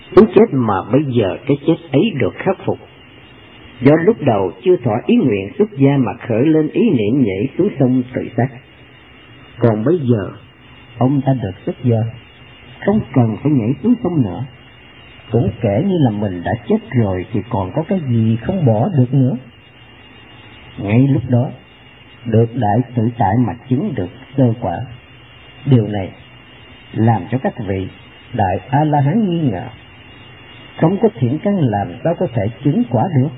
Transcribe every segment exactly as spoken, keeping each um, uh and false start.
Muốn chết mà bây giờ cái chết ấy được khắc phục. Do lúc đầu chưa thỏa ý nguyện xuất gia mà khởi lên ý niệm nhảy xuống sông tự sát. Còn bây giờ, ông ta được xuất gia, không cần phải nhảy xuống sông nữa. Cũng kể như là mình đã chết rồi thì còn có cái gì không bỏ được nữa. Ngay lúc đó, được đại tự tại mà chứng được sơ quả. Điều này làm cho các vị đại A-la-hán nghi ngờ. Không có thiện căn làm sao có thể chứng quả được.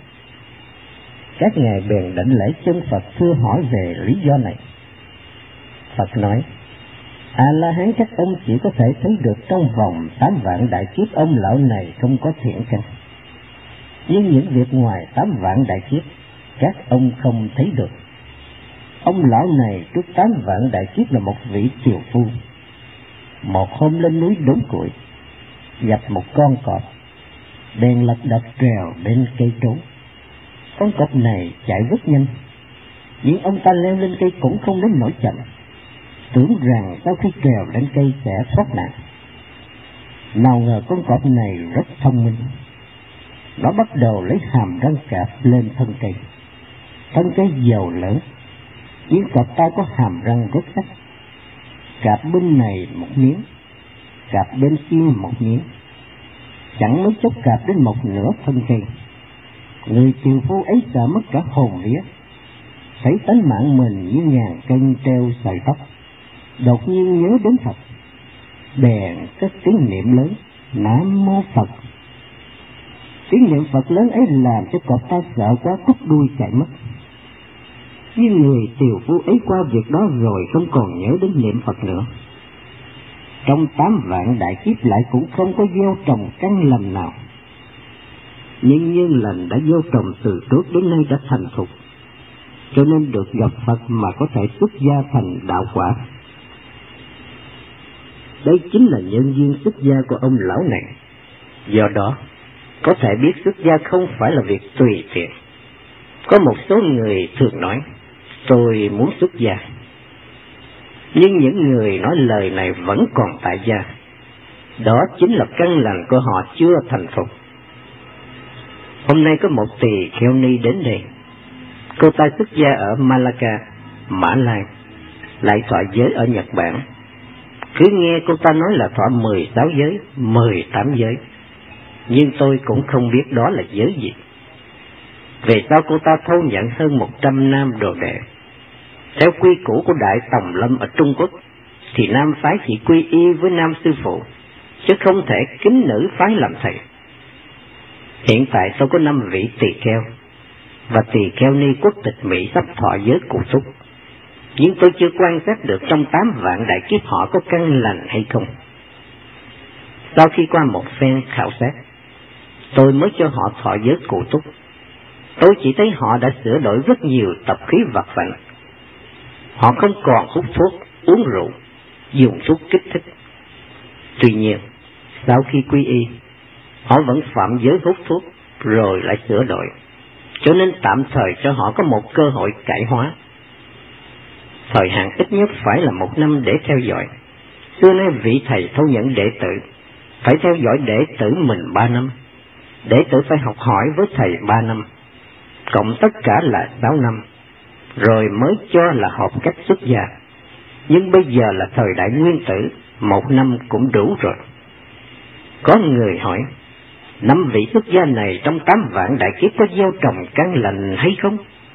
Các ngài bèn đảnh lễ chân Phật thưa hỏi về lý do này. Phật nói, A-la-hán các ông chỉ có thể thấy được trong vòng tám vạn đại kiếp ông lão này không có thiện căn. Nhưng những việc ngoài tám vạn đại kiếp, các ông không thấy được. Ông lão này trước tám vạn đại kiếp là một vị triều phu. Một hôm lên núi đốn củi, gặp một con cọp, bèn lật đật trèo lên cây trốn. Con cọp này chạy rất nhanh, nhưng ông ta leo lên cây cũng không đến nỗi chậm, tưởng rằng sau khi trèo lên cây sẽ thoát nạn. Nào ngờ con cọp này rất thông minh, nó bắt đầu lấy hàm răng cạp lên thân cây. Thân cây dầu lớn, nhưng cọp ta có hàm răng rất sắc. Cạp bên này một miếng, cạp bên kia một miếng, chẳng mấy chốc cạp đến một nửa thân cây. Người triều phu ấy sợ mất cả hồn vía, thấy tánh mạng mình như ngàn cân treo sợi tóc. Đột nhiên nhớ đến Phật, bèn cất tiếng niệm lớn Nam Mô Phật. Tiếng niệm Phật lớn ấy làm cho cọp ta sợ quá cút đuôi chạy mất. Nhưng người triều phu ấy qua việc đó rồi không còn nhớ đến niệm Phật nữa. Trong tám vạn đại kiếp lại cũng không có gieo trồng căn lành nào. Nhưng nhân lành đã gieo trồng từ trước đến nay đã thành thục, cho nên được gặp Phật mà có thể xuất gia thành đạo quả. Đây chính là nhân duyên xuất gia của ông lão này. Do đó, có thể biết xuất gia không phải là việc tùy tiện. Có một số người thường nói, tôi muốn xuất gia. Nhưng những người nói lời này vẫn còn tại gia. Đó chính là căn lành của họ chưa thành thục. Hôm nay có một tỳ kheo ni đến đây. Cô ta xuất gia ở Malacca, Mã Lai, lại thọ giới ở Nhật Bản. Cứ nghe cô ta nói là thọ mười sáu giới, mười tám giới. Nhưng tôi cũng không biết đó là giới gì. Về sau cô ta thâu nhận hơn một trăm nam đồ đệ. Theo quy củ của Đại Tòng Lâm ở Trung Quốc, thì nam phái chỉ quy y với nam sư phụ, chứ không thể kính nữ phái làm thầy. Hiện tại tôi có năm vị tỳ kheo, và tỳ kheo ni quốc tịch Mỹ sắp thọ giới cụ túc. Nhưng tôi chưa quan sát được trong tám vạn đại kiếp họ có căn lành hay không. Sau khi qua một phen khảo sát, tôi mới cho họ thọ giới cụ túc. Tôi chỉ thấy họ đã sửa đổi rất nhiều tập khí vặt vãnh. Họ không còn hút thuốc, uống rượu, dùng thuốc kích thích. Tuy nhiên, sau khi quy y, họ vẫn phạm giới hút thuốc, rồi lại sửa đổi. Cho nên tạm thời cho họ có một cơ hội cải hóa. Thời hạn ít nhất phải là một năm để theo dõi. Xưa nay vị thầy thâu nhận đệ tử, phải theo dõi đệ tử mình ba năm. Đệ tử phải học hỏi với thầy ba năm, cộng tất cả là sáu năm, rồi mới cho là hợp cách xuất gia. Nhưng bây giờ là thời đại nguyên tử, một năm cũng đủ rồi. Có người hỏi, năm vị xuất gia này trong tám vạn đại kiếp có gieo trồng căn lành hay không?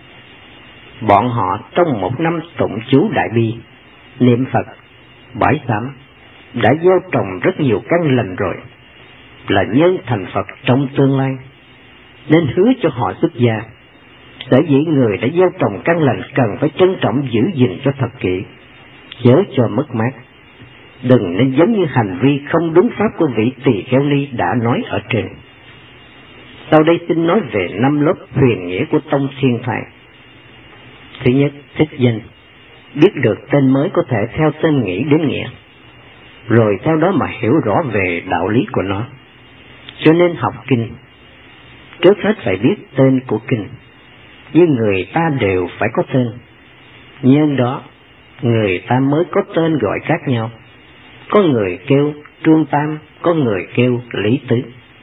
Bọn họ trong một năm tụng chú đại bi, niệm Phật, bái sám, đã gieo trồng rất nhiều căn lành rồi, là nhân thành Phật trong tương lai, nên hứa cho họ xuất gia. Sở dĩ người đã gieo trồng căn lành cần phải trân trọng giữ gìn cho thật kỹ, chớ cho mất mát. Đừng nên giống như hành vi không đúng pháp của vị tỳ kheo ni đã nói ở trên. Sau đây xin nói về năm lớp huyền nghĩa của tông Thiên Thai. Thứ nhất, thích danh. Biết được tên mới có thể theo tên nghĩ đến nghĩa, rồi theo đó mà hiểu rõ về đạo lý của nó. Cho nên học kinh, trước hết phải biết tên của kinh. Nhưng người ta đều phải có tên. Nhân đó, người ta mới có tên gọi khác nhau. Có người kêu Trương Tam, có người kêu Lý Tứ,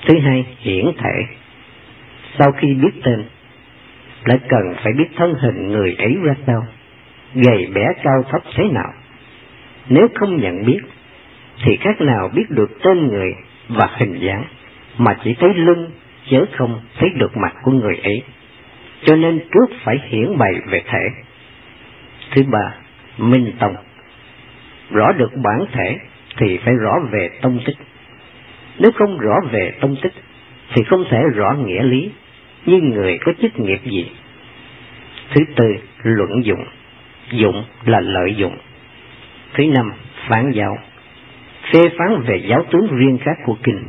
Thứ hai, hiển thể. Sau khi biết tên, lại cần phải biết thân hình người ấy ra sao, gầy bé cao thấp thế nào. Nếu không nhận biết, thì khác nào biết được tên người và hình dáng, mà chỉ thấy lưng, chớ không thấy được mặt của người ấy. Cho nên trước phải hiển bày về thể. Thứ ba, minh tông. Rõ được bản thể thì phải rõ về tông tích. Nếu không rõ về tông tích thì không thể rõ nghĩa lý, như người có chức nghiệp gì. Thứ tư, luận dụng. Dụng là lợi dụng. Thứ năm, phán giáo. Phê phán về giáo tướng riêng khác của kinh.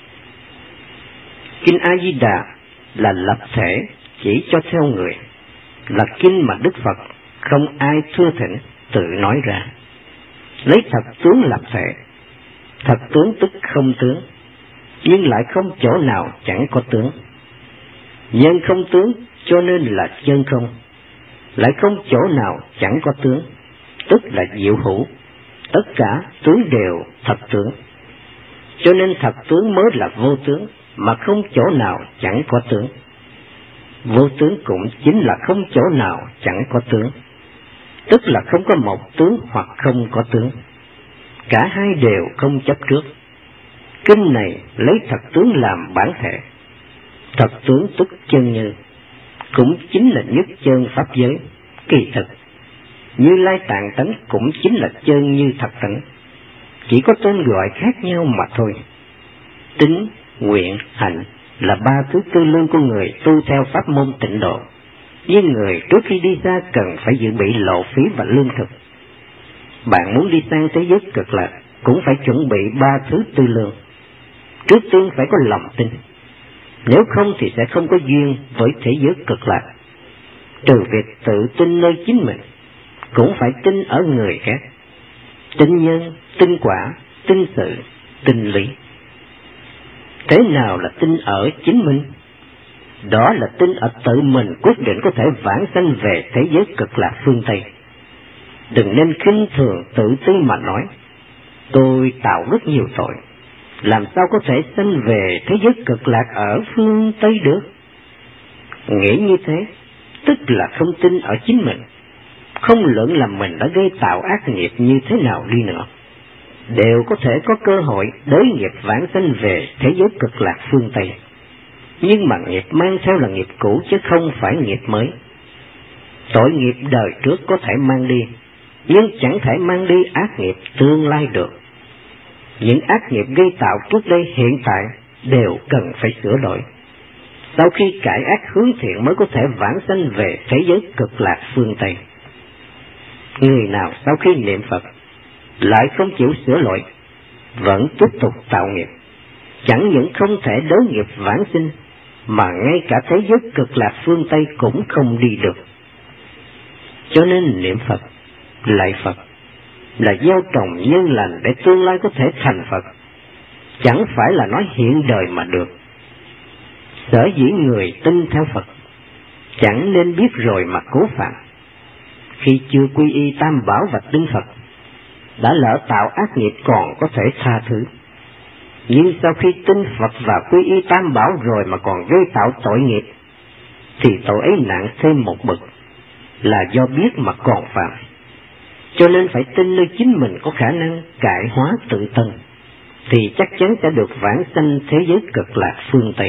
Kinh A Di Đà là lập thể chỉ cho theo người, là kinh mà Đức Phật không ai thưa thỉnh tự nói ra. Lấy thật tướng lập thể. Thật tướng tức không tướng, nhưng lại không chỗ nào chẳng có tướng. Nhân không tướng cho nên là chân không, lại không chỗ nào chẳng có tướng, tức là diệu hữu. Tất cả tướng đều thật tướng, cho nên thật tướng mới là vô tướng, mà không chỗ nào chẳng có tướng. Vô tướng cũng chính là không chỗ nào chẳng có tướng, tức là không có một tướng hoặc không có tướng. Cả hai đều không chấp trước. Kinh này lấy thật tướng làm bản thể. Thật tướng tức chân như, cũng chính là nhất chân pháp giới. Kỳ thực, Như Lai Tạng tánh cũng chính là chân như thật tánh, chỉ có tên gọi khác nhau mà thôi. Tính, nguyện, hạnh là ba thứ tư lương của người tu theo pháp môn tịnh độ. Nhưng người trước khi đi ra cần phải dự bị lộ phí và lương thực. Bạn muốn đi sang thế giới cực lạc cũng phải chuẩn bị ba thứ tư lương. Trước tiên phải có lòng tin, nếu không thì sẽ không có duyên với thế giới cực lạc. Trừ việc tự tin nơi chính mình, cũng phải tin ở người khác. Tin nhân, tin quả, tin sự, tin lý. Thế nào là tin ở chính mình? Đó là tin ở tự mình quyết định có thể vãng sanh về thế giới cực lạc phương Tây. Đừng nên khinh thường tự ti mà nói, tôi tạo rất nhiều tội, làm sao có thể sanh về thế giới cực lạc ở phương Tây được? Nghĩ như thế, tức là không tin ở chính mình, không luận là mình đã gây tạo ác nghiệp như thế nào đi nữa, đều có thể có cơ hội đối nghiệp vãng sanh về thế giới cực lạc phương Tây. Nhưng mà nghiệp mang theo là nghiệp cũ chứ không phải nghiệp mới. Tội nghiệp đời trước có thể mang đi, nhưng chẳng thể mang đi ác nghiệp tương lai được. Những ác nghiệp gây tạo trước đây hiện tại đều cần phải sửa đổi. Sau khi cải ác hướng thiện mới có thể vãng sanh về thế giới cực lạc phương Tây. Người nào sau khi niệm Phật lại không chịu sửa lỗi, vẫn tiếp tục tạo nghiệp, chẳng những không thể đối nghiệp vãng sinh, mà ngay cả thế giới cực lạc phương Tây cũng không đi được. Cho nên niệm Phật, lạy Phật là gieo trồng nhân lành để tương lai có thể thành Phật, chẳng phải là nói hiện đời mà được. Sở dĩ người tin theo Phật chẳng nên biết rồi mà cố phạm. Khi chưa quy y Tam Bảo và tin Phật, đã lỡ tạo ác nghiệp còn có thể tha thứ. Nhưng sau khi tin Phật và quy y Tam Bảo rồi mà còn gây tạo tội nghiệp, thì tội ấy nặng thêm một bậc, là do biết mà còn phạm. Cho nên phải tin nơi chính mình có khả năng cải hóa tự thân, thì chắc chắn sẽ được vãng sanh thế giới cực lạc phương Tây.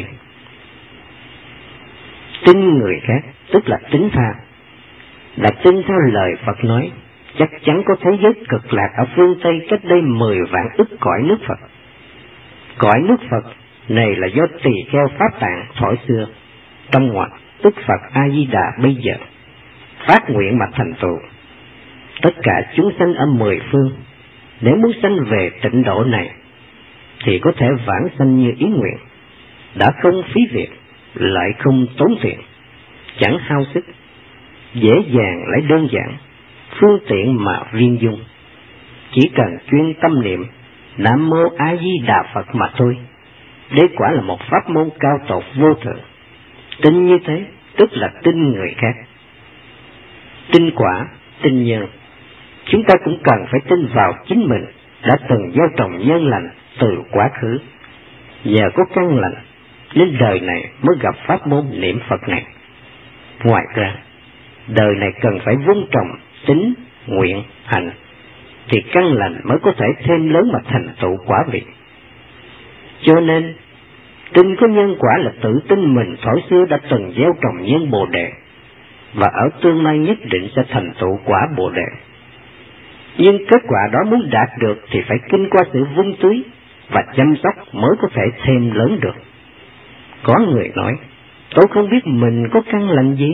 Tin người khác tức là tín tha, là tin theo lời Phật nói, chắc chắn có thế giới cực lạc ở phương Tây cách đây mười vạn ức cõi nước Phật. Cõi nước Phật này là do tỳ kheo Pháp Tạng thổi xưa, trong ngoặc tức Phật A Di Đà bây giờ phát nguyện mà thành tựu. Tất cả chúng sanh ở mười phương, nếu muốn sanh về tịnh độ này, thì có thể vãng sanh như ý nguyện, đã không phí việc, lại không tốn tiền, chẳng hao sức, dễ dàng lại đơn giản, phương tiện mà viên dung. Chỉ cần chuyên tâm niệm Nam Mô A Di Đà Phật mà thôi. Đây quả là một pháp môn cao tột vô thượng. Tin như thế tức là tin người khác. Tin quả, tin nhân. Chúng ta cũng cần phải tin vào chính mình đã từng gieo trồng nhân lành từ quá khứ. Nhờ có căn lành nên đời này mới gặp pháp môn niệm Phật này. Ngoài ra, đời này cần phải vun trồng tín, nguyện, hành, thì căn lành mới có thể thêm lớn mà thành tựu quả vị. Cho nên, tin có nhân quả là tự tin mình thổi xưa đã từng gieo trồng nhân Bồ Đề, và ở tương lai nhất định sẽ thành tựu quả Bồ Đề. Nhưng kết quả đó muốn đạt được thì phải kinh qua sự vun tưới và chăm sóc mới có thể thêm lớn được. Có người nói, tôi không biết mình có căn lành gì.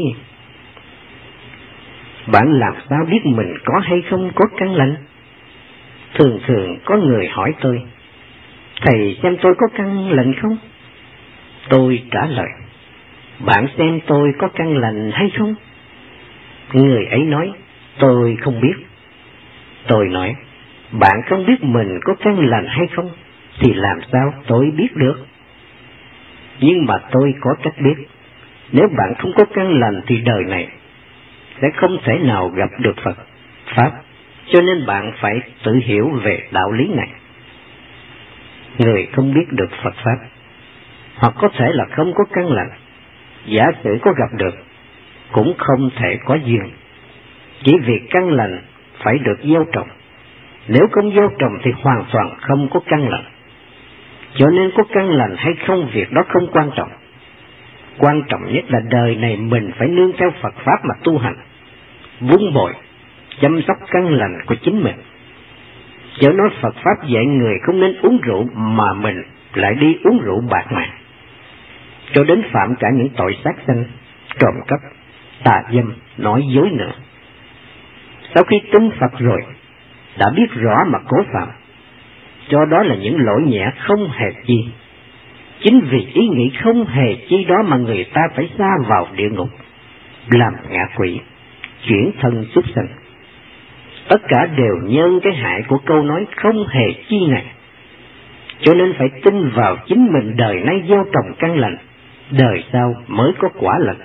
Bạn làm sao biết mình có hay không có căn lành? Thường thường có người hỏi tôi, thầy xem tôi có căn lành không? Tôi trả lời, bạn xem tôi có căn lành hay không? Người ấy nói, tôi không biết. Tôi nói, bạn không biết mình có căn lành hay không, thì làm sao tôi biết được? Nhưng mà tôi có cách biết. Nếu bạn không có căn lành thì đời này sẽ không thể nào gặp được Phật Pháp, cho nên bạn phải tự hiểu về đạo lý này. Người không biết được Phật Pháp, hoặc có thể là không có căn lành, giả sử có gặp được, cũng không thể có duyên. Chỉ vì căn lành phải được gieo trồng, nếu không gieo trồng thì hoàn toàn không có căn lành. Cho nên có căn lành hay không, việc đó không quan trọng. Quan trọng nhất là đời này mình phải nương theo Phật Pháp mà tu hành, vun bồi, chăm sóc căn lành của chính mình. Chớ nói Phật Pháp dạy người không nên uống rượu mà mình lại đi uống rượu bạc mạng, cho đến phạm cả những tội sát sanh, trộm cắp, tà dâm, nói dối nữa. Sau khi tin Phật rồi, đã biết rõ mà cố phạm, cho đó là những lỗi nhẹ không hề chi. Chính vì ý nghĩ không hề chi đó mà người ta phải sa vào địa ngục, làm ngạ quỷ, chuyển thân súc sanh. Tất cả đều nhân cái hại của câu nói không hề chi này. Cho nên phải tin vào chính mình đời nay gieo trồng căn lành, đời sau mới có quả lành.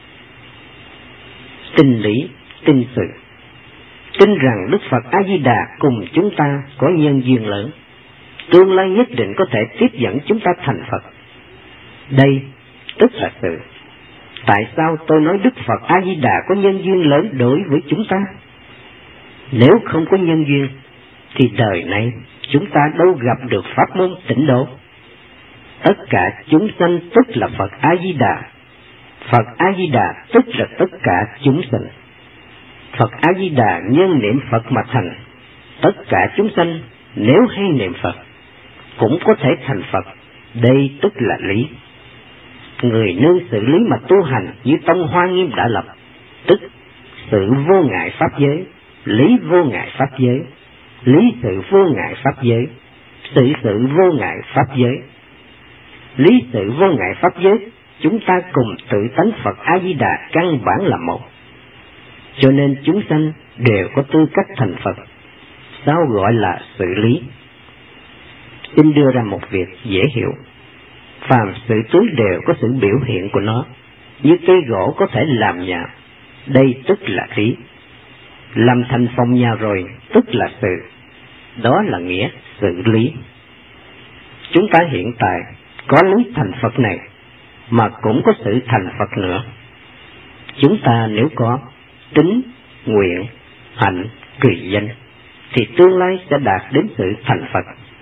Tin lý, tin sự. Tin rằng Đức Phật A-di-đà cùng chúng ta có nhân duyên lớn, tương lai nhất định có thể tiếp dẫn chúng ta thành Phật. Đây tức là sự. Tại sao tôi nói Đức Phật A-di-đà có nhân duyên lớn đối với chúng ta? Nếu không có nhân duyên, thì đời này chúng ta đâu gặp được pháp môn tịnh độ. Tất cả chúng sanh tức là Phật A-di-đà. Phật A-di-đà tức là tất cả chúng sanh. Phật A-di-đà nhân niệm Phật mà thành. Tất cả chúng sanh nếu hay niệm Phật cũng có thể thành Phật. Đây tức là lý. Người nương sự lý mà tu hành như Tông Hoa Nghiêm đã lập, tức sự vô ngại pháp giới, lý vô ngại pháp giới, lý sự vô ngại pháp giới, sự sự vô ngại pháp giới. Lý sự vô ngại pháp giới, chúng ta cùng tự tánh Phật A-di-đà căn bản là một. Cho nên chúng sanh đều có tư cách thành Phật. Sao gọi là sự lý? Xin đưa ra một việc dễ hiểu. Phàm sự túi đều có sự biểu hiện của nó, như cây gỗ có thể làm nhà, đây tức là lý. Làm thành phòng nhà rồi, tức là sự. Đó là nghĩa sự lý. Chúng ta hiện tại có lý thành Phật này, mà cũng có sự thành Phật nữa. Chúng ta nếu có tín, nguyện, hạnh, trì danh, thì tương lai sẽ đạt đến sự thành Phật.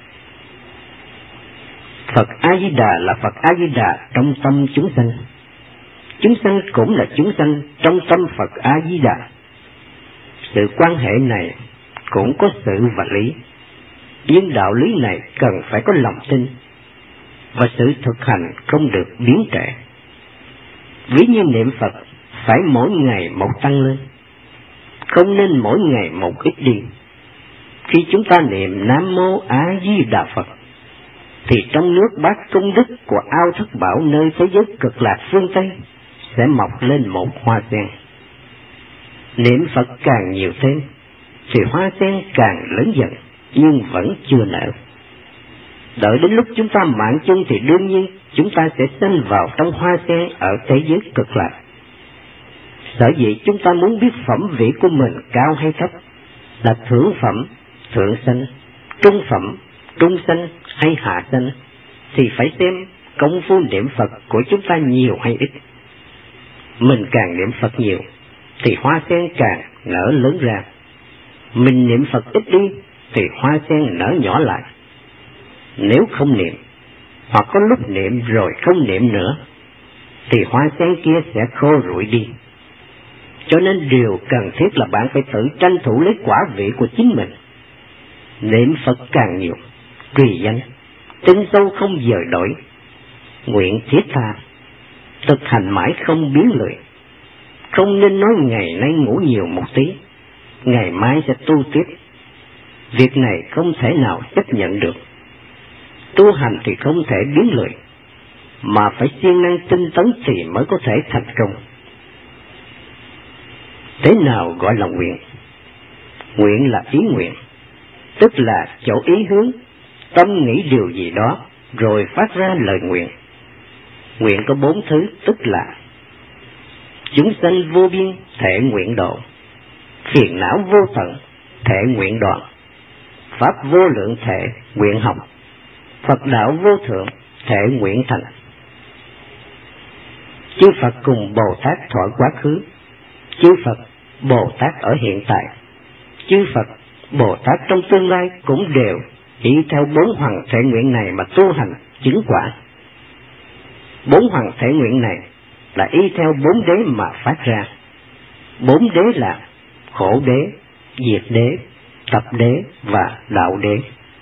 Phật A-di-đà là Phật A-di-đà trong tâm chúng sanh. Chúng sanh cũng là chúng sanh trong tâm Phật A-di-đà. Sự quan hệ này cũng có sự và lý. Nhưng đạo lý này cần phải có lòng tin, và sự thực hành không được biến trễ. Ví như niệm Phật phải mỗi ngày một tăng lên, không nên mỗi ngày một ít đi. Khi chúng ta niệm Nam Mô A Di Đà Phật, thì trong nước bát công đức của ao Thất Bảo nơi thế giới Cực Lạc phương Tây sẽ mọc lên một hoa sen. Niệm Phật càng nhiều thêm, thì hoa sen càng lớn dần, nhưng vẫn chưa nở. Đợi đến lúc chúng ta mạng chung thì đương nhiên chúng ta sẽ sanh vào trong hoa sen ở thế giới Cực Lạc. Sở dĩ chúng ta muốn biết phẩm vị của mình cao hay thấp, là thượng phẩm, thượng sanh, trung phẩm, trung sanh hay hạ sanh, thì phải xem công phu niệm Phật của chúng ta nhiều hay ít. Mình càng niệm Phật nhiều thì hoa sen càng nở lớn ra. Mình niệm Phật ít đi thì hoa sen nở nhỏ lại. Nếu không niệm, hoặc có lúc niệm rồi không niệm nữa, thì hoa sen kia sẽ khô rụi đi. Cho nên điều cần thiết là bạn phải tự tranh thủ lấy quả vị của chính mình. Niệm Phật càng nhiều, trì danh, tinh sâu không dời đổi, nguyện thiết tha, thực hành mãi không biến lười. Không nên nói ngày nay ngủ nhiều một tí, ngày mai sẽ tu tiếp. Việc này không thể nào chấp nhận được. Tu hành thì không thể biến lười, mà phải siêng năng tinh tấn thì mới có thể thành công. Thế nào gọi là nguyện? Nguyện là ý nguyện, tức là chỗ ý hướng, tâm nghĩ điều gì đó, rồi phát ra lời nguyện. Nguyện có bốn thứ, tức là chúng sanh vô biên thể nguyện độ, phiền não vô tận thể nguyện đoạn, pháp vô lượng thể nguyện học, Phật đạo vô thượng thể nguyện thành. Chư Phật cùng Bồ Tát thuở quá khứ, chư Phật Bồ Tát ở hiện tại, chư Phật Bồ Tát trong tương lai cũng đều ý theo bốn hoàng thể nguyện này mà tu hành chứng quả. Bốn hoàng thể nguyện này là y theo bốn đế mà phát ra. Bốn đế là khổ đế, diệt đế, tập đế và đạo đế.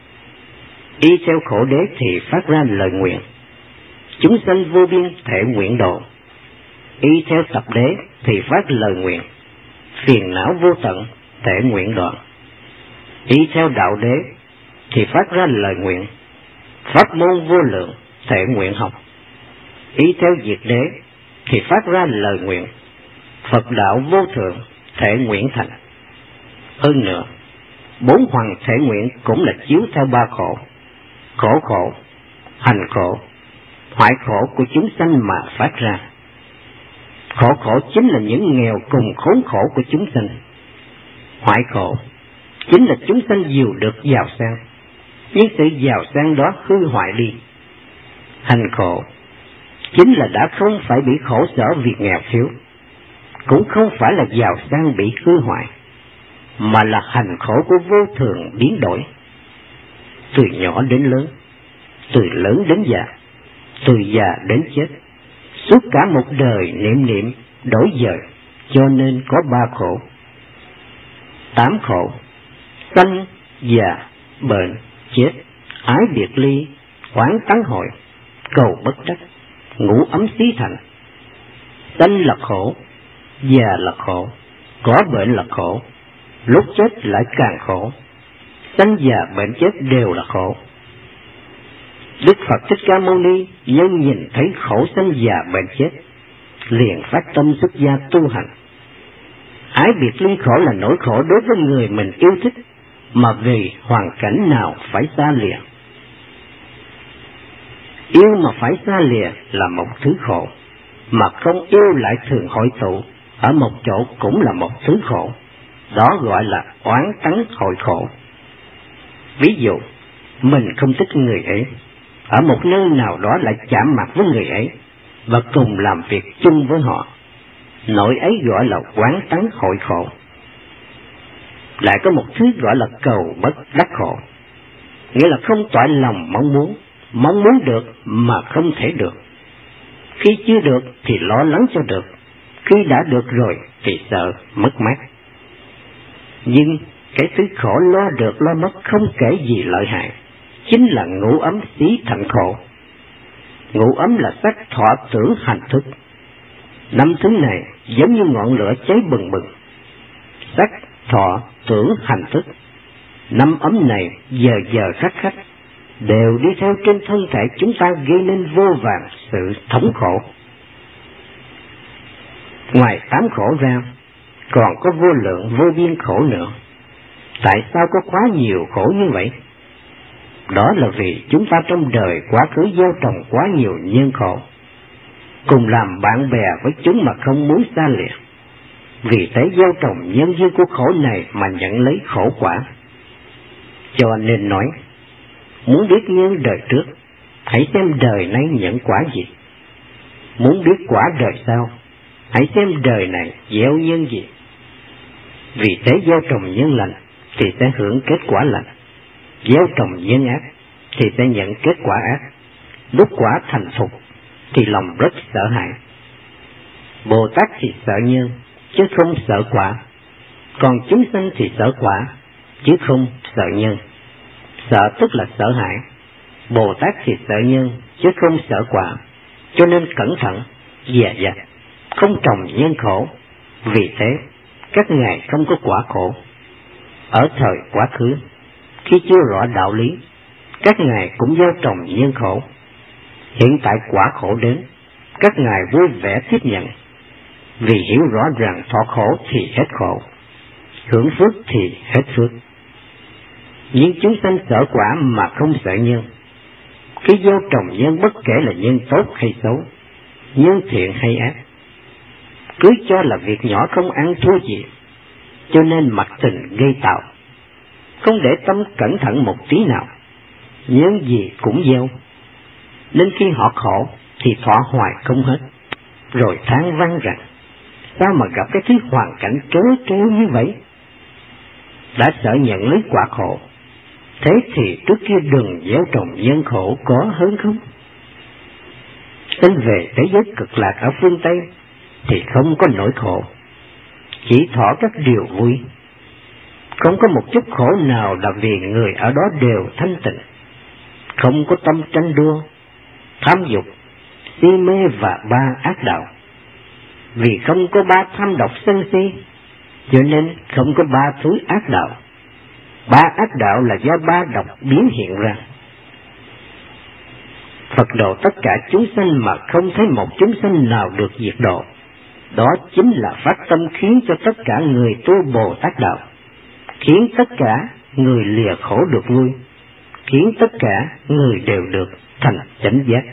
Y theo khổ đế thì phát ra lời nguyện, chúng sanh vô biên thể nguyện độ. Y theo tập đế thì phát lời nguyện, phiền não vô tận thể nguyện đoạn. Y theo đạo đế thì phát ra lời nguyện, pháp môn vô lượng thể nguyện học. Y theo diệt đế thì phát ra lời nguyện, Phật đạo vô thượng thể nguyện thành. Hơn nữa, bốn hoàng thể nguyện cũng là chiếu theo ba khổ: khổ khổ, hành khổ, hoại khổ của chúng sanh mà phát ra. Khổ khổ chính là những nghèo cùng khốn khổ của chúng sanh. Hoại khổ chính là chúng sanh dù được giàu sang, nhưng sự giàu sang đó hư hoại đi. Hành khổ chính là đã không phải bị khổ sở vì nghèo thiếu, cũng không phải là giàu sang bị hư hoại, mà là hành khổ của vô thường biến đổi. Từ nhỏ đến lớn, từ lớn đến già, từ già đến chết, suốt cả một đời niệm niệm đổi dời, cho nên có ba khổ. Tám khổ: sanh, già, bệnh, chết, ái biệt ly, oán tắng hội, cầu bất đắc, ngũ ấm xí thành. Sanh là khổ, già là khổ, có bệnh là khổ, lúc chết lại càng khổ. Sanh già bệnh chết đều là khổ. Đức Phật Thích Ca Mâu Ni nhân nhìn thấy khổ sanh già bệnh chết, liền phát tâm xuất gia tu hành. Ái biệt ly khổ là nỗi khổ đối với người mình yêu thích, mà vì hoàn cảnh nào phải xa lìa. Yêu mà phải xa lìa là một thứ khổ, mà không yêu lại thường hội tụ ở một chỗ cũng là một thứ khổ. Đó gọi là oán tắng hội khổ. Ví dụ, mình không thích người ấy, ở một nơi nào đó lại chạm mặt với người ấy và cùng làm việc chung với họ, nỗi ấy gọi là oán tắng hội khổ. Lại có một thứ gọi là cầu bất đắc khổ, nghĩa là không toại lòng mong muốn, mong muốn được mà không thể được. Khi chưa được thì lo lắng cho được, khi đã được rồi thì sợ mất mát. Nhưng cái thứ khổ lo được lo mất không kể gì lợi hại, chính là ngũ ấm xí thành khổ. Ngũ ấm là sắc thọ tưởng hành thức. Năm thứ này giống như ngọn lửa cháy bừng bừng. Sắc, thọ, tưởng, hành thức, năm ấm này giờ giờ khắc khắc đều đi theo trên thân thể chúng ta, gây nên vô vàn sự thống khổ. Ngoài tám khổ ra, còn có vô lượng vô biên khổ nữa. Tại sao có quá nhiều khổ như vậy? Đó là vì chúng ta trong đời quá khứ gieo trồng quá nhiều nhân khổ, cùng làm bạn bè với chúng mà không muốn xa lìa. Vì thế gieo trồng nhân duyên của khổ này mà nhận lấy khổ quả. Cho nên nói, muốn biết nhân đời trước hãy xem đời nay nhận quả gì. Muốn biết quả đời sau, hãy xem đời này gieo nhân gì. Vì thế gieo trồng nhân lành thì sẽ hưởng kết quả lành, gieo trồng nhân ác thì sẽ nhận kết quả ác. Lúc quả thành thục thì lòng rất sợ hãi. Bồ Tát thì sợ nhân, chứ không sợ quả. Còn chúng sanh thì sợ quả, chứ không sợ nhân. Sợ tức là sợ hãi. Bồ Tát thì sợ nhân, chứ không sợ quả. Cho nên cẩn thận, dè dặt, không trồng nhân khổ. Vì thế, các ngài không có quả khổ. Ở thời quá khứ, khi chưa rõ đạo lý, các ngài cũng gieo trồng nhân khổ. Hiện tại quả khổ đến, các ngài vui vẻ tiếp nhận. Vì hiểu rõ rằng thọ khổ thì hết khổ, hưởng phước thì hết phước. Nhưng chúng sanh sợ quả mà không sợ nhân. Khi gieo trồng nhân bất kể là nhân tốt hay xấu, nhân thiện hay ác, cứ cho là việc nhỏ không ăn thua gì, cho nên mặc tình gây tạo, không để tâm cẩn thận một tí nào, nhân gì cũng gieo. Nên khi họ khổ thì thọ hoài không hết, rồi than vang rằng sao mà gặp cái thứ hoàn cảnh trớ trêu như vậy. Đã sợ nhận lấy quả khổ, thế thì trước kia đừng gieo trồng nhân khổ có hơn không? Sinh về thế giới cực lạc ở phương Tây thì không có nỗi khổ, chỉ thọ các điều vui. Không có một chút khổ nào là vì người ở đó đều thanh tịnh, không có tâm tranh đua, tham dục, si mê và ba ác đạo. Vì không có ba tham độc sân si, cho nên không có ba thứ ác đạo. Ba ác đạo là do ba độc biến hiện ra. Phật độ tất cả chúng sanh mà không thấy một chúng sanh nào được diệt độ. Đó chính là phát tâm khiến cho tất cả người tu Bồ Tát đạo, khiến tất cả người lìa khổ được vui, khiến tất cả người đều được thành chánh giác.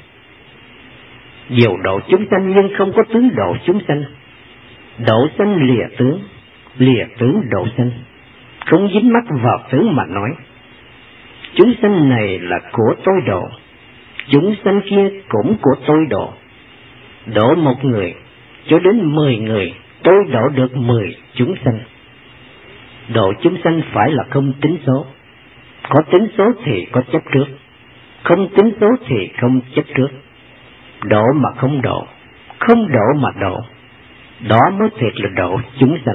Dầu độ chúng sanh nhưng không có tướng độ chúng sanh. Độ sanh lìa tướng, lìa tướng độ sanh, không dính mắc vào tướng mà nói. Chúng sanh này là của tôi độ, chúng sanh kia cũng của tôi độ. Độ một người cho đến mười người, tôi độ được mười chúng sanh. Độ chúng sanh phải là không tính số. Có tính số thì có chấp trước, không tính số thì không chấp trước. Độ mà không độ, không độ mà độ, đó mới thiệt là độ chúng sanh.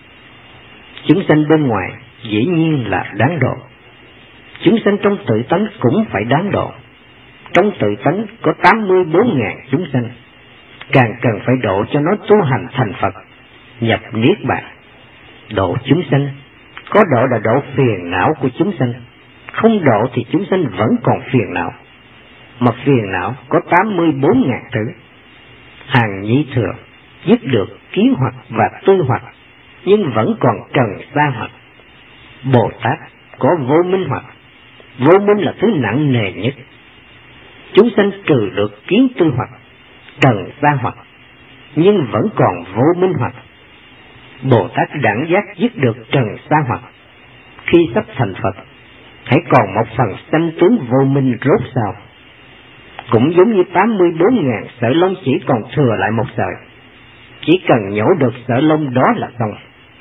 Chúng sanh bên ngoài dĩ nhiên là đáng độ, chúng sanh trong tự tánh cũng phải đáng độ. Trong tự tánh có tám mươi bốn ngàn chúng sanh, càng cần phải độ cho nó tu hành thành Phật, nhập niết bàn. Độ chúng sanh, có độ là độ phiền não của chúng sanh, không độ thì chúng sanh vẫn còn phiền não. Mà phiền não có tám mươi bốn ngàn thứ. Hàng nhị thừa dứt được kiến hoặc và tư hoặc, nhưng vẫn còn trần sa hoặc. Bồ Tát có vô minh hoặc, vô minh là thứ nặng nề nhất. Chúng sanh trừ được kiến tư hoặc, trần sa hoặc, nhưng vẫn còn vô minh hoặc. Bồ Tát đẳng giác dứt được trần sa hoặc, khi sắp thành Phật, hãy còn một phần sanh tướng vô minh rốt sao. Cũng giống như tám mươi bốn ngàn sợi lông chỉ còn thừa lại một sợi, chỉ cần nhổ được sợi lông đó là xong.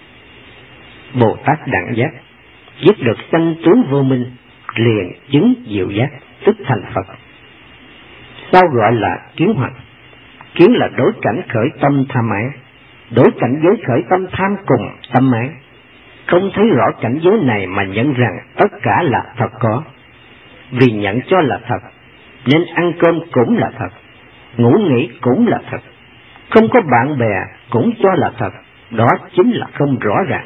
Bồ Tát đẳng giác dứt được sanh tướng vô minh, liền chứng diệu giác, tức thành Phật. Sao gọi là kiến hoặc? Kiến là đối cảnh khởi tâm tham ái, đối cảnh giới khởi tâm tham cùng tâm ái. Không thấy rõ cảnh giới này mà nhận rằng tất cả là thật có. Vì nhận cho là thật, nên ăn cơm cũng là thật, ngủ nghỉ cũng là thật, không có bạn bè cũng cho là thật, đó chính là không rõ ràng.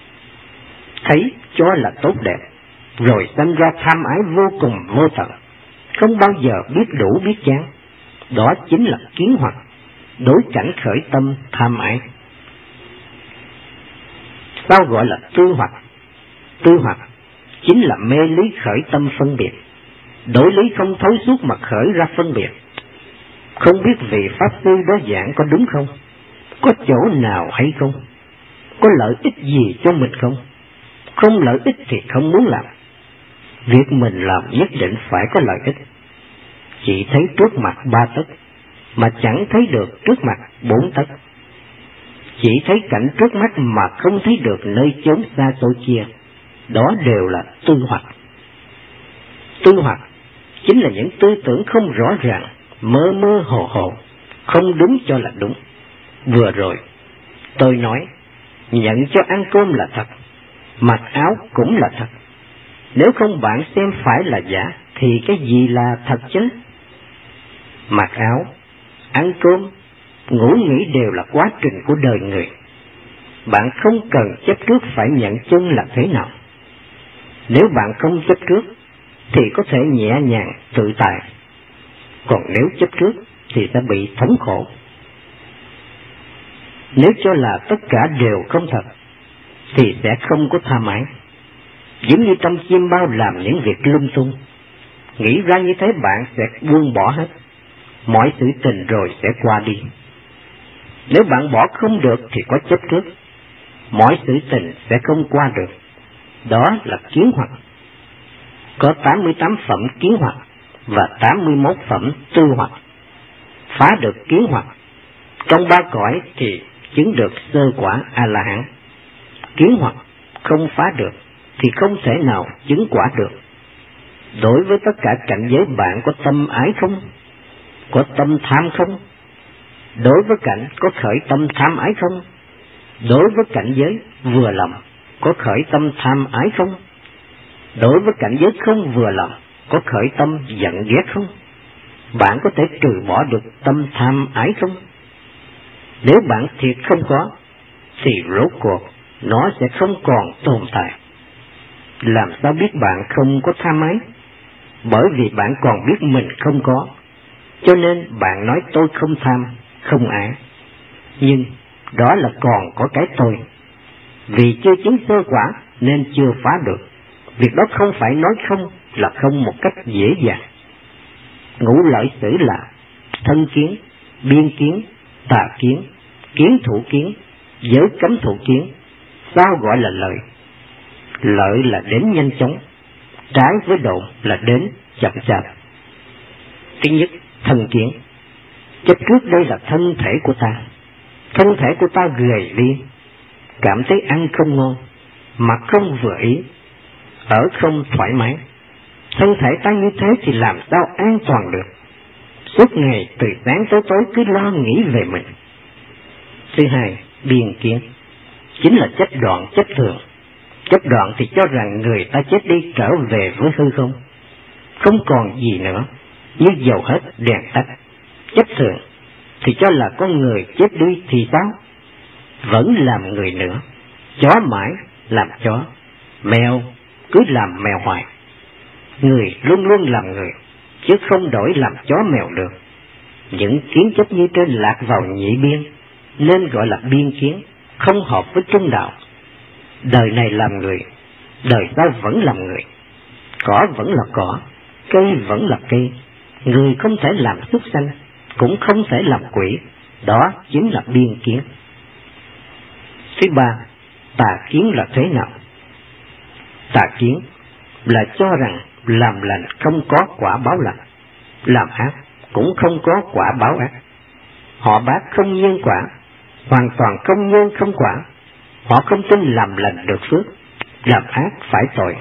Thấy cho là tốt đẹp, rồi sanh ra tham ái vô cùng vô tận, không bao giờ biết đủ biết chán, đó chính là kiến hoặc, đối cảnh khởi tâm tham ái. Sao gọi là tư hoặc? Tư hoặc chính là mê lý khởi tâm phân biệt, đối lý không thấu suốt mà khởi ra phân biệt. Không biết vị Pháp Sư đó giảng có đúng không? Có chỗ nào hay không? Có lợi ích gì cho mình không? Không lợi ích thì không muốn làm. Việc mình làm nhất định phải có lợi ích. chỉ thấy trước mặt ba tấc, mà chẳng thấy được trước mặt bốn tấc. Chỉ thấy cảnh trước mắt mà không thấy được nơi chốn xa xôi kia, đó đều là tư hoặc. Tư hoặc chính là những tư tưởng không rõ ràng, mơ mơ hồ hồ, không đúng cho là đúng. Vừa rồi tôi nói nhận cho ăn cơm là thật, mặc áo cũng là thật. Nếu không bạn xem phải là giả thì cái gì là thật chứ? Mặc áo, ăn cơm, ngủ nghỉ đều là quá trình của đời người. Bạn không cần chấp trước phải nhận chân là thế nào. Nếu bạn không chấp trước thì có thể nhẹ nhàng tự tại, còn nếu chấp trước thì sẽ bị thống khổ. Nếu cho là tất cả đều không thật thì sẽ không có tha mái. Giống như trong chim bao làm những việc lung tung, nghĩ ra như thế bạn sẽ buông bỏ hết, mọi sự tình rồi sẽ qua đi. Nếu bạn bỏ không được thì có chấp trước, mọi sự tình sẽ không qua được. Đó là kiến hoặc. Có tám mươi tám phẩm kiến hoặc và tám mươi mốt phẩm tư hoặc. Phá được kiến hoặc trong ba cõi thì chứng được sơ quả A-la-hán. Kiến hoặc không phá được thì không thể nào chứng quả được. Đối với tất cả cảnh giới bạn có tâm ái không? Có tâm tham không? Đối với cảnh có khởi tâm tham ái không? Đối với cảnh giới vừa lòng có khởi tâm tham ái không? Đối với cảnh giới không vừa lòng có khởi tâm giận ghét không? Bạn có thể trừ bỏ được tâm tham ái không? Nếu bạn thiệt không có thì rốt cuộc nó sẽ không còn tồn tại. Làm sao biết bạn không có tham ái? Bởi vì bạn còn biết mình không có, cho nên bạn nói tôi không tham, không ái. Nhưng đó là còn có cái tôi. Vì chưa chứng sơ quả nên chưa phá được. Việc đó không phải nói không là không một cách dễ dàng. Ngũ lợi sử là thân kiến, biên kiến, tà kiến, kiến thủ kiến, giới cấm thủ kiến. Sao gọi là lợi? Lợi là đến nhanh chóng, trái với độ là đến chậm chạp. Thứ nhất, thân kiến. Chấp trước đây là thân thể của ta. Thân thể của ta gầy đi, cảm thấy ăn không ngon, mặc không vừa ý, ở không thoải mái. Thân thể ta như thế thì làm sao an toàn được? Suốt ngày từ sáng tới tối cứ lo nghĩ về mình. Thứ hai, biên kiến. Chính là chấp đoạn chấp thường. Chấp đoạn thì cho rằng người ta chết đi trở về với hư không, không còn gì nữa, như dầu hết đèn tắt. Chấp thường thì cho là con người chết đi thì sao? Vẫn làm người nữa. Chó mãi làm chó, mèo cứ làm mèo hoài. Người luôn luôn làm người, chứ không đổi làm chó mèo được. Những kiến chấp như trên lạc vào nhị biên, nên gọi là biên kiến, không hợp với trung đạo. Đời này làm người, đời sau vẫn làm người. Cỏ vẫn là cỏ, cây vẫn là cây. Người không thể làm súc sanh, cũng không thể làm quỷ. Đó chính là biên kiến. Thứ ba, tà kiến là thế nào? Tà kiến là cho rằng làm lành không có quả báo lành, làm ác cũng không có quả báo ác. Họ bác không nhân quả, hoàn toàn không nhân không quả. Họ không tin làm lành được phước, làm ác phải tội.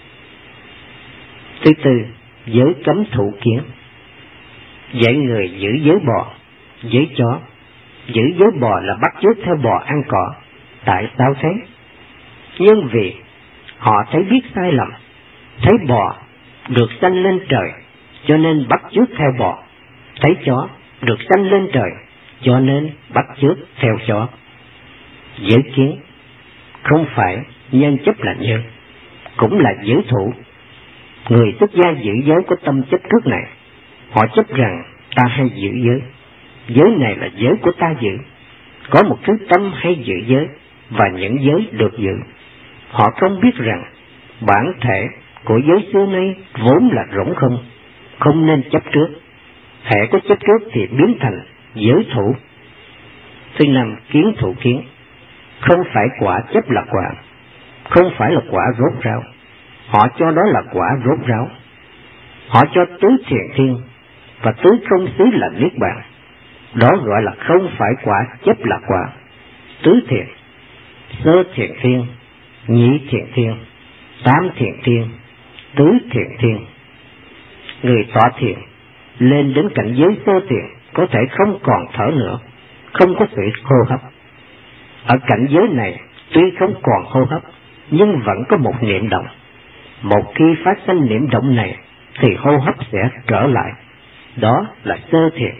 Thứ tư, giới cấm thủ kiến. Dạy người giữ giới bò, giới chó. Giữ giới bò là bắt chước theo bò ăn cỏ. Tại sao thế? Nhưng vì họ thấy biết sai lầm, thấy bò được sanh lên trời, cho nên bắt chước theo bò. Thấy chó được sanh lên trời, cho nên bắt chước theo chó. Giới kiến không phải nhân chấp là nhân, cũng là giới thủ. Người xuất gia giữ giới có tâm chấp trước này. Họ chấp rằng ta hay giữ giới, giới này là giới của ta giữ. Có một thứ tâm hay giữ giới và những giới được giữ. Họ không biết rằng bản thể của giới xưa nay vốn là rỗng không, không nên chấp trước. Hễ có chấp trước thì biến thành giới thủ. Thứ năm, kiến thủ kiến. Không phải quả chấp là quả, không phải là quả rốt ráo. Họ cho đó là quả rốt ráo. Họ cho tứ thiền thiên, và tứ không xứ là niết bàn. Đó gọi là không phải quả chấp là quả. Tứ thiện, sơ thiện thiên, nhị thiện thiên, tam thiện thiên, tứ thiện thiên. Người tọa thiện lên đến cảnh giới sơ thiện có thể không còn thở nữa, không có sự hô hấp. Ở cảnh giới này tuy không còn hô hấp nhưng vẫn có một niệm động. Một khi phát sinh niệm động này thì hô hấp sẽ trở lại. Đó là sơ thiện.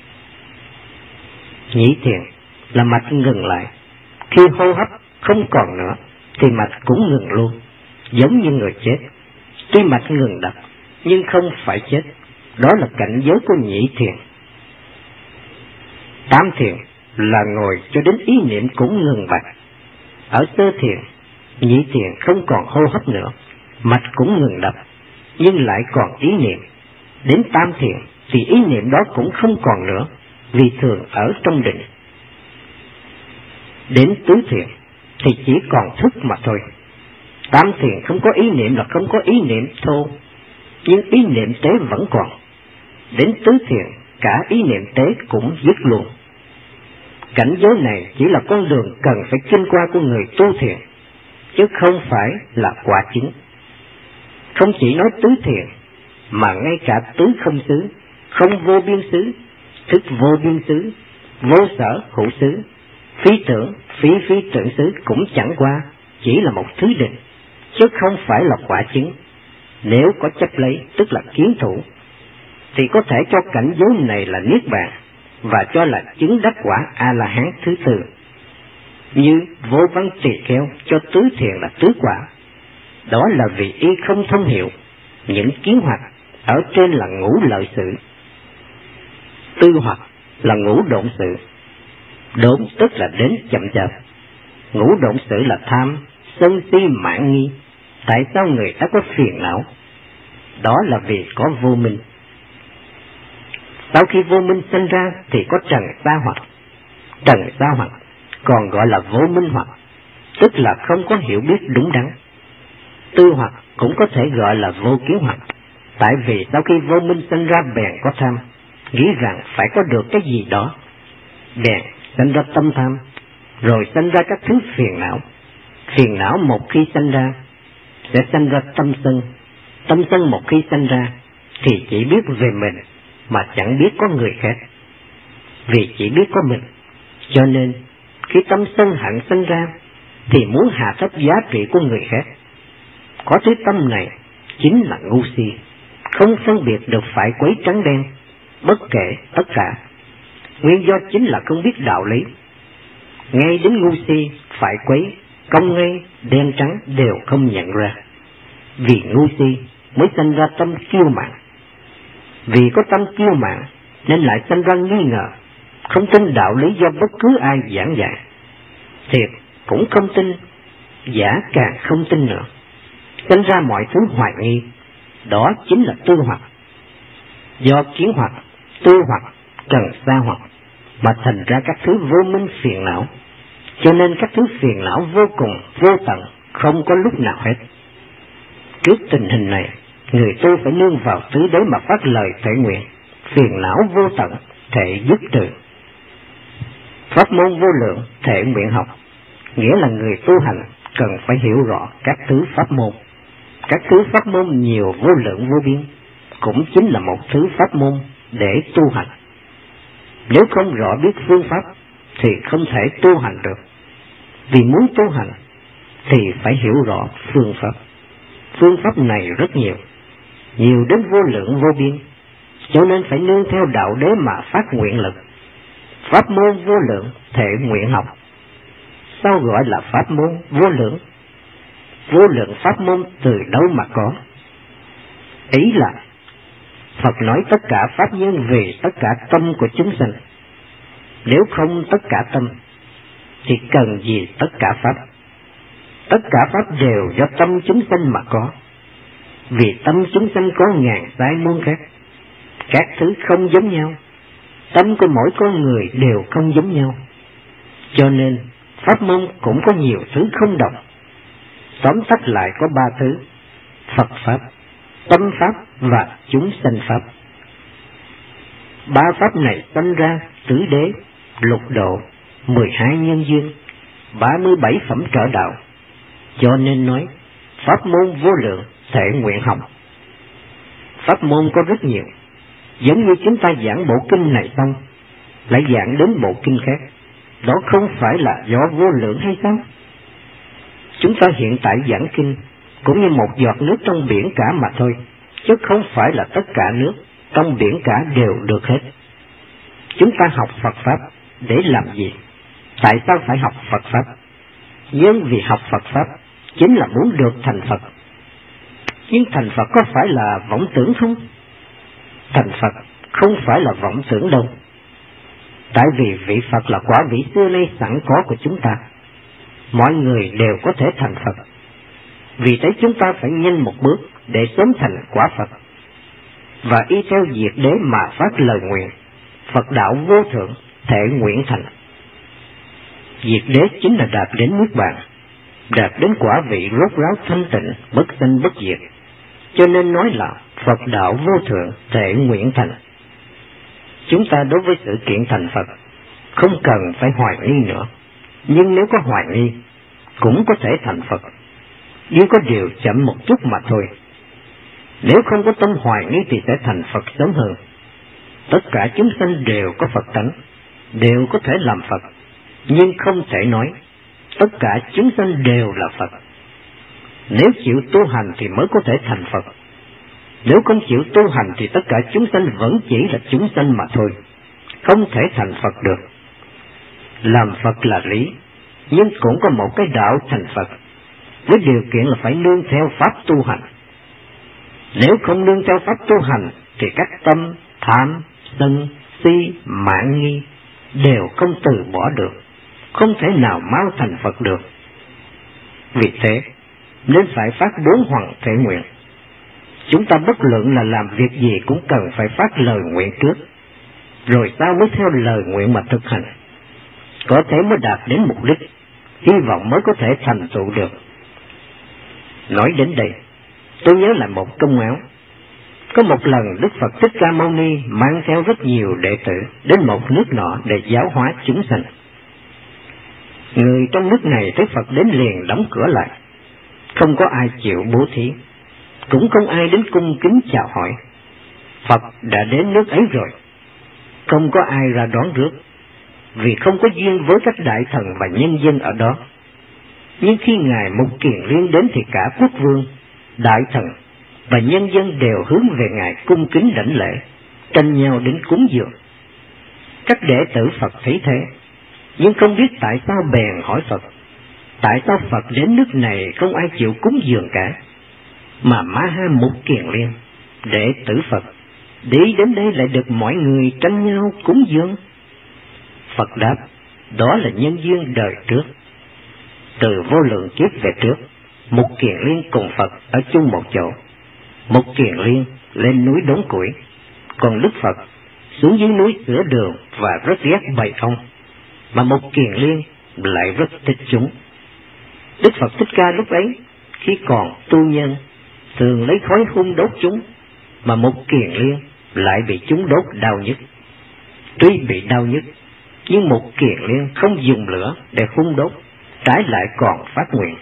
Nhị thiện là mạch ngừng lại. Khi hô hấp không còn nữa thì mạch cũng ngừng luôn, giống như người chết. Tuy mạch ngừng đập nhưng không phải chết. Đó là cảnh giới của nhị thiện. Tam thiện là ngồi cho đến ý niệm cũng ngừng bặt. Ở sơ thiện, nhị thiện không còn hô hấp nữa, mạch cũng ngừng đập nhưng lại còn ý niệm. Đến tam thiện thì ý niệm đó cũng không còn nữa, vì thường ở trong định. Đến tứ thiện thì chỉ còn thức mà thôi. Tam thiện không có ý niệm là không có ý niệm thô, nhưng ý niệm tế vẫn còn. Đến tứ thiện cả ý niệm tế cũng dứt luôn. Cảnh giới này chỉ là con đường cần phải kinh qua của người tu thiện, chứ không phải là quả chính. Không chỉ nói tứ thiện, mà ngay cả tứ không xứ, không vô biên xứ, thức vô biên xứ, vô sở hữu xứ, phi tưởng, phi phi tưởng xứ cũng chẳng qua chỉ là một thứ định, chứ không phải là quả chính. Nếu có chấp lấy, tức là kiến thủ, thì có thể cho cảnh giới này là niết bàn, và cho là chứng đắc quả A-la-hán thứ tư. Như Vô Văn Tỳ Kheo cho tứ thiện là tứ quả. Đó là vì y không thông hiểu những kiến hoạt ở trên là ngũ lợi sự. Tư hoặc là ngũ độn sự. Độn tức là đến chậm chạp. Ngũ độn sự là tham, sân si mạn nghi. Tại sao người ta có phiền não? Đó là vì có vô minh. Sau khi vô minh sinh ra thì có trần sa hoặc. Trần sa hoặc còn gọi là vô minh hoặc, tức là không có hiểu biết đúng đắn. Tư hoặc cũng có thể gọi là vô kiến hoặc, tại vì sau khi vô minh sinh ra bèn có tham, nghĩ rằng phải có được cái gì đó, bèn sinh ra tâm tham, rồi sinh ra các thứ phiền não. Phiền não một khi sinh ra sẽ sinh ra tâm sân, tâm sân một khi sinh ra thì chỉ biết về mình mà chẳng biết có người khác. Vì chỉ biết có mình, cho nên khi tâm sân hận sinh ra thì muốn hạ thấp giá trị của người khác. Có thứ tâm này chính là ngu si, không phân biệt được phải quấy trắng đen, bất kể tất cả. Nguyên do chính là không biết đạo lý. Ngay đến ngu si, phải quấy, công ngay, đen trắng đều không nhận ra. Vì ngu si mới sinh ra tâm kiêu mạn. Vì có tâm kiêu mạn nên lại sinh ra nghi ngờ, không tin đạo lý do bất cứ ai giảng dạy. Thiệt cũng không tin, giả càng không tin nữa, sinh ra mọi thứ hoài nghi. Đó chính là tư hoặc. Do kiến hoặc, tư hoặc, trần sa hoặc mà thành ra các thứ vô minh phiền não. Cho nên các thứ phiền não vô cùng, vô tận, không có lúc nào hết. Trước tình hình này, người tu phải nương vào tứ đế mà phát lời thể nguyện, phiền não vô tận, thể dứt trừ. Pháp môn vô lượng, thể nguyện học, nghĩa là người tu hành cần phải hiểu rõ các thứ pháp môn. Các thứ pháp môn nhiều vô lượng vô biên, cũng chính là một thứ pháp môn để tu hành. Nếu không rõ biết phương pháp thì không thể tu hành được. Vì muốn tu hành thì phải hiểu rõ phương pháp. Phương pháp này rất nhiều, nhiều đến vô lượng vô biên, cho nên phải nương theo đạo đế mà phát nguyện lực. Pháp môn vô lượng, thể nguyện học. Sao gọi là pháp môn vô lượng? Vô lượng pháp môn từ đâu mà có? Ý là Phật nói tất cả pháp nhân vì tất cả tâm của chúng sanh. Nếu không tất cả tâm thì cần gì tất cả pháp? Tất cả pháp đều do tâm chúng sanh mà có. Vì tâm chúng sanh có ngàn sai muôn khác, các thứ không giống nhau. Tâm của mỗi con người đều không giống nhau, cho nên pháp môn cũng có nhiều thứ không đồng. Tóm tắt lại có ba thứ: Phật pháp, tâm pháp và chúng sanh pháp. Ba pháp này sanh ra tứ đế, lục độ, mười hai nhân duyên, ba mươi bảy phẩm trợ đạo. Cho nên nói pháp môn vô lượng, thể nguyện học. Pháp môn có rất nhiều, giống như chúng ta giảng bộ kinh này xong lại giảng đến bộ kinh khác, đó không phải là do vô lượng hay sao? Chúng ta hiện tại giảng kinh cũng như một giọt nước trong biển cả mà thôi, chứ không phải là tất cả nước trong biển cả đều được hết. Chúng ta học Phật Pháp để làm gì? Tại sao phải học Phật Pháp? Nhưng vì học Phật Pháp chính là muốn được thành Phật. Nhưng thành Phật có phải là vọng tưởng không? Thành Phật không phải là vọng tưởng đâu. Tại vì vị Phật là quả vị xưa nay sẵn có của chúng ta. Mọi người đều có thể thành Phật. Vì thế chúng ta phải nhanh một bước để sớm thành quả Phật. Và y theo diệt đế mà phát lời nguyện, Phật đạo vô thượng, thể nguyện thành. Diệt đế chính là đạt đến niết bàn, đạt đến quả vị rốt ráo thanh tịnh, bất sanh bất diệt. Cho nên nói là Phật đạo vô thượng, thể nguyện thành. Chúng ta đối với sự kiện thành Phật không cần phải hoài nghi nữa. Nhưng nếu có hoài nghi cũng có thể thành Phật, nhưng có điều chậm một chút mà thôi. Nếu không có tâm hoài nghi thì sẽ thành Phật sớm hơn. Tất cả chúng sanh đều có Phật tánh, đều có thể làm Phật, nhưng không thể nói tất cả chúng sanh đều là Phật. Nếu chịu tu hành thì mới có thể thành Phật. Nếu không chịu tu hành thì tất cả chúng sanh vẫn chỉ là chúng sanh mà thôi, không thể thành Phật được. Làm Phật là lý, nhưng cũng có một cái đạo thành Phật, với điều kiện là phải nương theo pháp tu hành. Nếu không nương theo pháp tu hành thì các tâm tham, sân, si, mạn nghi đều không từ bỏ được, không thể nào mau thành Phật được. Vì thế nên phải phát bốn hoằng thể nguyện. Chúng ta bất luận là làm việc gì cũng cần phải phát lời nguyện trước, rồi sau mới theo lời nguyện mà thực hành. Có thể mới đạt đến mục đích, hy vọng mới có thể thành tựu được. Nói đến đây, tôi nhớ lại một công áo. Có một lần Đức Phật Thích Ca Mâu Ni mang theo rất nhiều đệ tử đến một nước nọ để giáo hóa chúng sanh. Người trong nước này thấy Phật đến liền đóng cửa lại, không có ai chịu bố thí, cũng không ai đến cung kính chào hỏi. Phật đã đến nước ấy rồi, không có ai ra đón rước, vì không có duyên với các đại thần và nhân dân ở đó. Nhưng khi Ngài Mục Kiền Liên đến thì cả quốc vương, đại thần và nhân dân đều hướng về Ngài cung kính đảnh lễ, tranh nhau đến cúng dường. Các đệ tử Phật thấy thế, nhưng không biết tại sao bèn hỏi Phật, tại sao Phật đến nước này không ai chịu cúng dường cả, mà Ma Ha Mục Kiền Liên, đệ tử Phật, đi đến đây lại được mọi người tranh nhau cúng dường? Phật đáp, đó là nhân duyên đời trước. Từ vô lượng kiếp về trước, Mục Kiền Liên cùng Phật ở chung một chỗ. Mục Kiền Liên lên núi đốn củi, còn Đức Phật xuống dưới núi sửa đường và rất ghét bầy ong, mà Mục Kiền Liên lại rất thích chúng. Đức Phật Thích Ca lúc ấy khi còn tu nhân thường lấy khói hun đốt chúng, mà Mục Kiền Liên lại bị chúng đốt đau nhức. Tuy bị đau nhức, nhưng Mục Kiền Liên không dùng lửa để hun đốt, trái lại còn phát nguyện,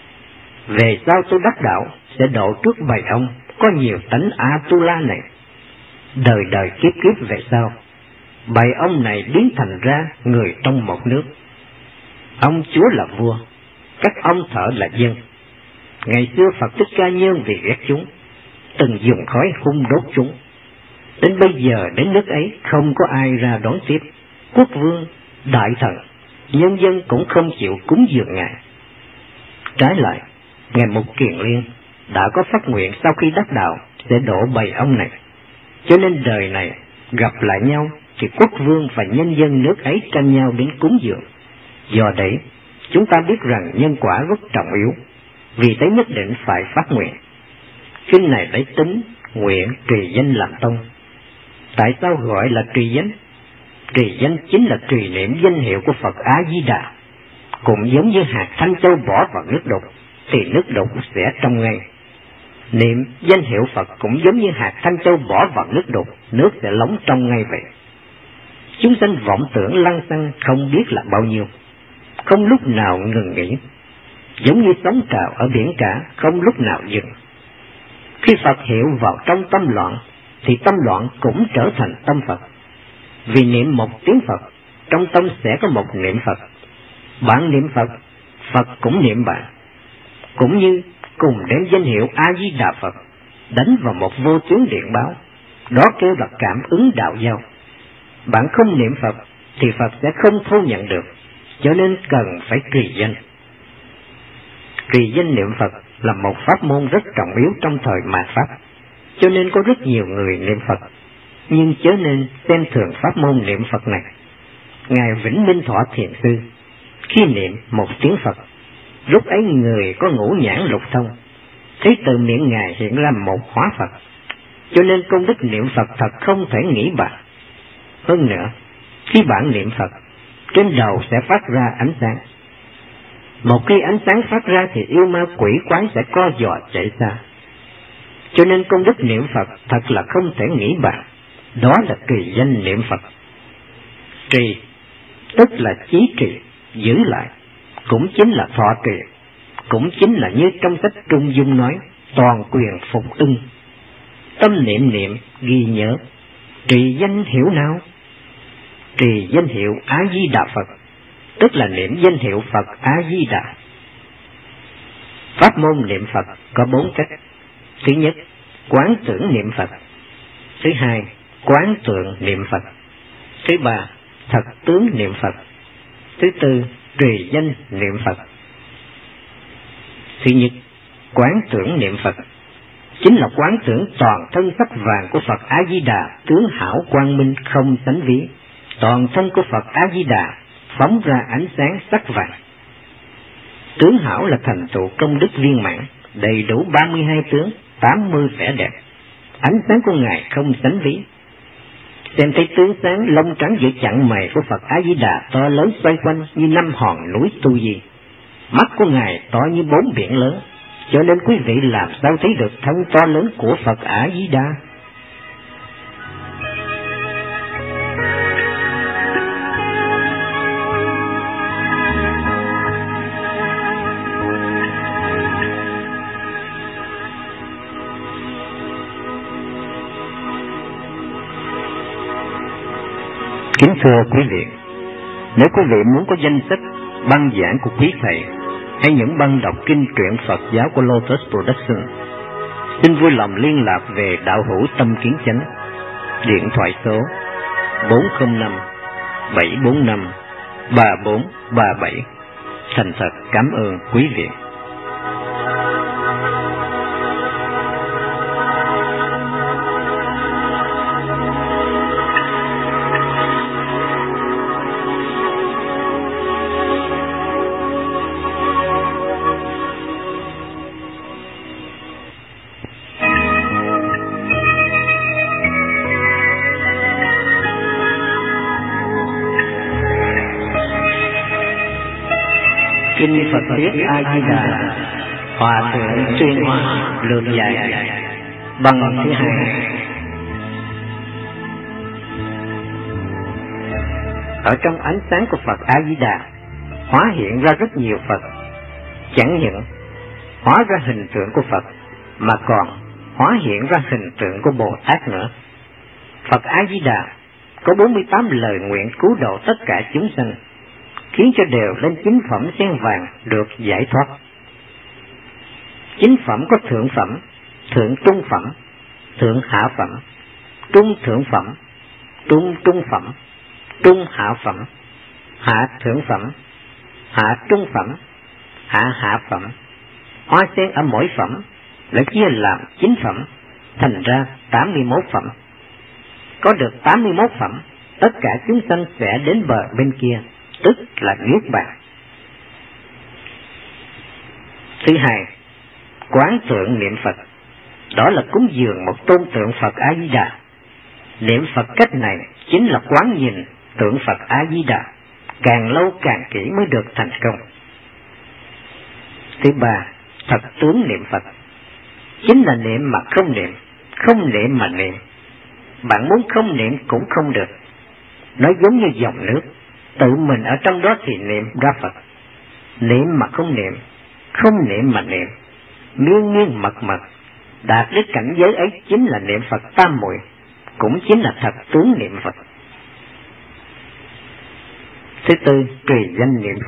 về sau tôi đắc đạo sẽ độ trước bầy ong có nhiều tánh Atula này. Đời đời kiếp kiếp về sau, bầy ong này biến thành ra người trong một nước. Ông chúa là vua, các ông thợ là dân. Ngày xưa Phật Thích Ca Nhân vì ghét chúng, từng dùng khói hun đốt chúng. Đến bây giờ đến nước ấy không có ai ra đón tiếp, quốc vương, đại thần, nhân dân cũng không chịu cúng dường Ngài. Trái lại, Ngài Mục Kiền Liên đã có phát nguyện sau khi đắc đạo sẽ đổ bầy ong này. Cho nên đời này gặp lại nhau thì quốc vương và nhân dân nước ấy tranh nhau đến cúng dường. Do đấy, chúng ta biết rằng nhân quả rất trọng yếu, vì thế nhất định phải phát nguyện. Kinh này lấy tính nguyện trì danh làm tông. Tại sao gọi là trì danh? Trì danh chính là trì niệm danh hiệu của Phật A Di Đà. Cũng giống như hạt thanh châu bỏ vào nước đục thì nước đục sẽ trong ngay. Niệm danh hiệu Phật cũng giống như hạt thanh châu bỏ vào nước đục, nước sẽ lóng trong ngay vậy. Chúng sanh vọng tưởng lăng xăng không biết là bao nhiêu, không lúc nào ngừng nghỉ, giống như sóng trào ở biển cả, không lúc nào dừng. Khi Phật hiệu vào trong tâm loạn, thì tâm loạn cũng trở thành tâm Phật. Vì niệm một tiếng Phật, trong tâm sẽ có một niệm Phật. Bạn niệm Phật, Phật cũng niệm bạn. Cũng như cùng đem danh hiệu A-di-đà Phật đánh vào một vô tuyến điện báo, đó kêu là cảm ứng đạo giao. Bạn không niệm Phật thì Phật sẽ không thu nhận được, cho nên cần phải trì danh. Trì danh niệm Phật là một pháp môn rất trọng yếu trong thời mạt Pháp, cho nên có rất nhiều người niệm Phật, nhưng chớ nên xem thường pháp môn niệm Phật này. Ngài Vĩnh Minh Thọ Thiền Sư khi niệm một tiếng Phật, lúc ấy người có ngũ nhãn lục thông, thấy từ miệng Ngài hiện ra một hóa Phật, cho nên công đức niệm Phật thật không thể nghĩ bàn. Hơn nữa, khi bạn niệm Phật, trên đầu sẽ phát ra ánh sáng. Một khi ánh sáng phát ra thì yêu ma quỷ quái sẽ co giò chạy xa. Cho nên công đức niệm Phật thật là không thể nghĩ bàn. Đó là trì danh niệm Phật. Trì tức là chí trì, giữ lại, cũng chính là thọ trì, cũng chính là như trong sách Trung Dung nói, toàn quyền phục ưng. Tâm niệm niệm ghi nhớ, trì danh hiệu nào? Trì danh hiệu A-di-đà Phật, tức là niệm danh hiệu Phật A-di-đà. Pháp môn niệm Phật có bốn cách. Thứ nhất, quán tưởng niệm Phật. Thứ hai, quán tượng niệm Phật. Thứ ba, thật tướng niệm Phật. Thứ tư, trì danh niệm Phật. Thứ nhất, quán tưởng niệm Phật chính là quán tưởng toàn thân sắc vàng của Phật A-di-đà, tướng hảo quang minh không sánh ví. Toàn thân của Phật A-di-đà phóng ra ánh sáng sắc vàng. Tướng hảo là thành tựu công đức viên mãn, đầy đủ ba mươi hai tướng, tám mươi vẻ đẹp. Ánh sáng của Ngài không sánh ví. Xem thấy tướng sáng lông trắng giữa chặng mày của Phật A-di-đà to lớn xoay quanh như năm hòn núi Tu Di. Mắt của Ngài to như bốn biển lớn, cho nên quý vị làm sao thấy được thân to lớn của Phật A-di-đà? Kính thưa quý vị, nếu quý vị muốn có danh sách băng giảng của quý thầy hay những băng đọc kinh truyện Phật giáo của Lotus Production, xin vui lòng liên lạc về đạo hữu Tâm Kiến Chánh, điện thoại số bốn không năm bảy bốn năm ba bốn ba bảy. Thành thật cảm ơn quý vị. Kinh Phật thuyết A-di-đà, Hòa thượng tuyên hóa lược dạy, bằng thứ hai. Ở trong ánh sáng của Phật A-di-đà hóa hiện ra rất nhiều Phật, chẳng những hóa ra hình tượng của Phật mà còn hóa hiện ra hình tượng của Bồ Tát nữa. Phật A-di-đà có bốn mươi tám lời nguyện cứu độ tất cả chúng sanh, khiến cho đều lên chính phẩm sen vàng được giải thoát. Chính phẩm có thượng phẩm, thượng trung phẩm, thượng hạ phẩm, trung thượng phẩm, trung trung phẩm, trung hạ phẩm, hạ thượng phẩm, hạ trung phẩm, hạ hạ phẩm. Hoa sen ở mỗi phẩm lại chia làm chín phẩm, thành ra tám mươi mốt phẩm. Có được tám mươi mốt phẩm, tất cả chúng sanh sẽ đến bờ bên kia, tức là niết bàn. Thứ hai, quán tượng niệm Phật, đó là cúng dường một tôn tượng Phật A-di-đà. Niệm Phật cách này chính là quán nhìn tượng Phật A-di-đà, càng lâu càng kỹ mới được thành công. Thứ ba, thật tướng niệm Phật, chính là niệm mà không niệm, không niệm mà niệm. Bạn muốn không niệm cũng không được. Nó giống như dòng nước, tự mình ở trong đó thì niệm ra Phật. Niệm mà không niệm, không niệm mà niệm, miên miên mật mật, đạt đến cảnh giới ấy chính là niệm Phật tam muội, cũng chính là thật tướng niệm Phật. Thứ tư, tùy danh niệm Phật.